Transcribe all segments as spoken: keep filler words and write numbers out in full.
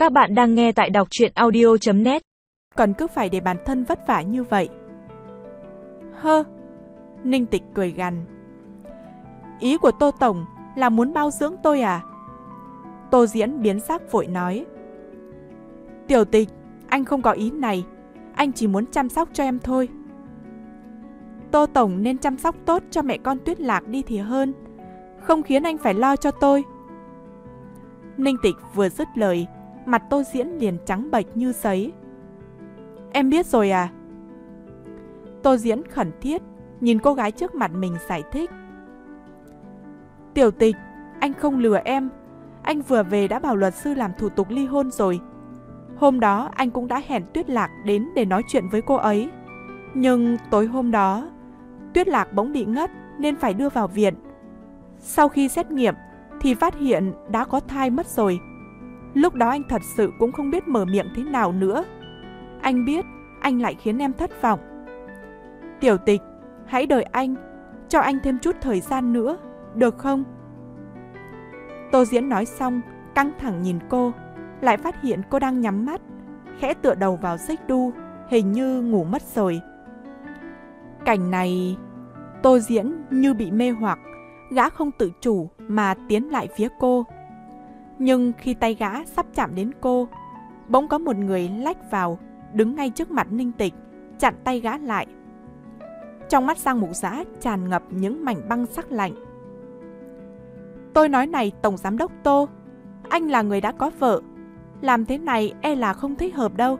Các bạn đang nghe tại đọc truyện audio chấm net. Còn cứ phải để bản thân vất vả như vậy. Hơ, Ninh Tịch cười gằn. Ý của Tô Tổng là muốn bao dưỡng tôi à? Tô Diễn biến sắc vội nói. Tiểu Tịch, anh không có ý này. Anh chỉ muốn chăm sóc cho em thôi. Tô Tổng nên chăm sóc tốt cho mẹ con Tuyết Lạc đi thì hơn, không khiến anh phải lo cho tôi. Ninh Tịch vừa dứt lời, mặt Tô Diễn liền trắng bệch như sấy. Em biết rồi à? Tô Diễn khẩn thiết nhìn cô gái trước mặt mình giải thích. Tiểu Tịch, anh không lừa em. Anh vừa về đã bảo luật sư làm thủ tục ly hôn rồi. Hôm đó anh cũng đã hẹn Tuyết Lạc đến để nói chuyện với cô ấy. Nhưng tối hôm đó, Tuyết Lạc bỗng bị ngất nên phải đưa vào viện. Sau khi xét nghiệm thì phát hiện đã có thai mất rồi. Lúc đó anh thật sự cũng không biết mở miệng thế nào nữa. Anh biết anh lại khiến em thất vọng. Tiểu Tịch, hãy đợi anh, cho anh thêm chút thời gian nữa, được không? Tô Diễn nói xong, căng thẳng nhìn cô, lại phát hiện cô đang nhắm mắt, khẽ tựa đầu vào xích đu, hình như ngủ mất rồi. Cảnh này, Tô Diễn như bị mê hoặc, gã không tự chủ mà tiến lại phía cô. Nhưng khi tay gã sắp chạm đến cô, bỗng có một người lách vào, đứng ngay trước mặt Ninh Tịch, chặn tay gã lại. Trong mắt Giang Mục Giã tràn ngập những mảnh băng sắc lạnh. Tôi nói này Tổng Giám đốc Tô, anh là người đã có vợ, làm thế này e là không thích hợp đâu.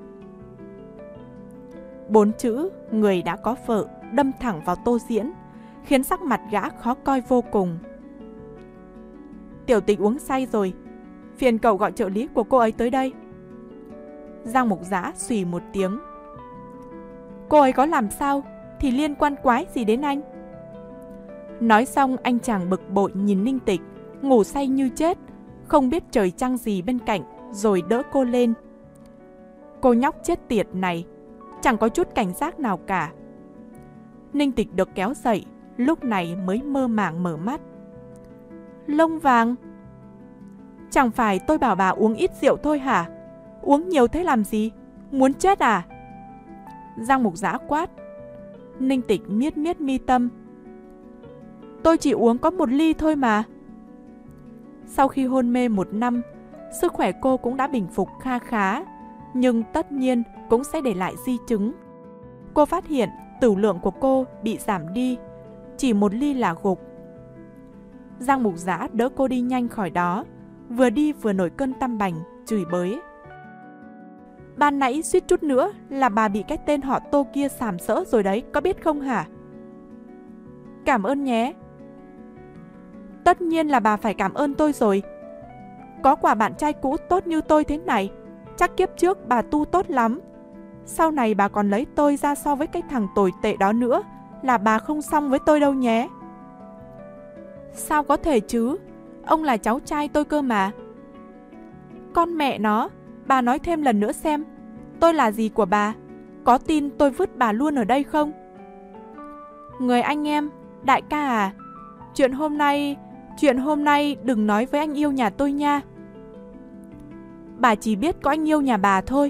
Bốn chữ người đã có vợ đâm thẳng vào Tô Diễn, khiến sắc mặt gã khó coi vô cùng. Tiểu Tịch uống say rồi, phiền cậu gọi trợ lý của cô ấy tới đây. Giang Mục Giã xùy một tiếng. Cô ấy có làm sao thì liên quan quái gì đến anh? Nói xong anh chàng bực bội nhìn Ninh Tịch, ngủ say như chết, không biết trời trăng gì bên cạnh, rồi đỡ cô lên. Cô nhóc chết tiệt này, chẳng có chút cảnh giác nào cả. Ninh Tịch được kéo dậy, lúc này mới mơ màng mở mắt. Lông vàng? Chẳng phải tôi bảo bà uống ít rượu thôi hả? Uống nhiều thế làm gì? Muốn chết à? Giang Mục Giã quát. Ninh Tịch miết miết mi tâm. Tôi chỉ uống có một ly thôi mà. Sau khi hôn mê một năm, sức khỏe cô cũng đã bình phục kha khá, nhưng tất nhiên cũng sẽ để lại di chứng. Cô phát hiện tửu lượng của cô bị giảm đi, chỉ một ly là gục. Giang Mục Giã đỡ cô đi nhanh khỏi đó, vừa đi vừa nổi cơn tăm bành, chửi bới. Ban nãy suýt chút nữa là bà bị cái tên họ Tô kia sàm sỡ rồi đấy, có biết không hả? Cảm ơn nhé. Tất nhiên là bà phải cảm ơn tôi rồi. Có quả bạn trai cũ tốt như tôi thế này, chắc kiếp trước bà tu tốt lắm. Sau này bà còn lấy tôi ra so với cái thằng tồi tệ đó nữa, là bà không xong với tôi đâu nhé. Sao có thể chứ? Ông là cháu trai tôi cơ mà. Con mẹ nó, bà nói thêm lần nữa xem, tôi là gì của bà? Có tin tôi vứt bà luôn ở đây không? Người anh em, đại ca à, chuyện hôm nay, chuyện hôm nay đừng nói với anh yêu nhà tôi nha. Bà chỉ biết có anh yêu nhà bà thôi.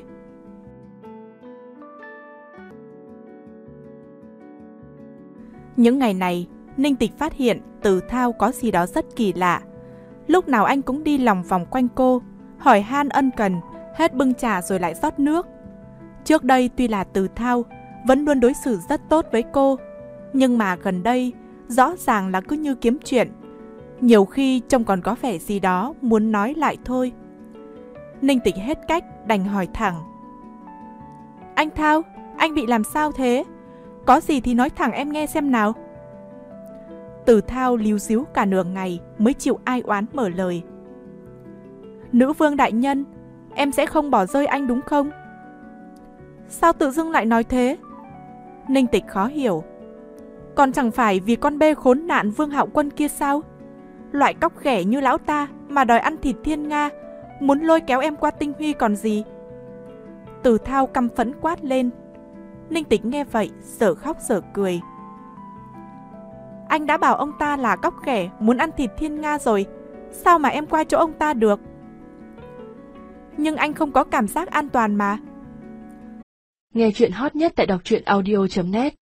Những ngày này, Ninh Tịch phát hiện Từ Thao có gì đó rất kỳ lạ. Lúc nào anh cũng đi lòng vòng quanh cô, hỏi han ân cần, hết bưng trà rồi lại rót nước. Trước đây tuy là Từ Thao vẫn luôn đối xử rất tốt với cô, nhưng mà gần đây rõ ràng là cứ như kiếm chuyện. Nhiều khi trông còn có vẻ gì đó muốn nói lại thôi. Ninh Tịch hết cách đành hỏi thẳng. Anh Thao, anh bị làm sao thế? Có gì thì nói thẳng em nghe xem nào. Từ Thao líu díu cả nửa ngày mới chịu ai oán mở lời. Nữ vương đại nhân, em sẽ không bỏ rơi anh đúng không? Sao tự dưng lại nói thế? Ninh Tịch khó hiểu. Còn chẳng phải vì con bê khốn nạn Vương Hạo Quân kia sao? Loại cóc ghẻ như lão ta mà đòi ăn thịt thiên nga, muốn lôi kéo em qua tinh huy còn gì? Từ Thao căm phẫn quát lên. Ninh Tịch nghe vậy dở khóc dở cười. Anh đã bảo ông ta là cóc ghẻ muốn ăn thịt thiên nga rồi, sao mà em qua chỗ ông ta được? nhưng anh không có cảm giác an toàn mà. Nghe chuyện hot nhất tại đọc truyện audio chấm net.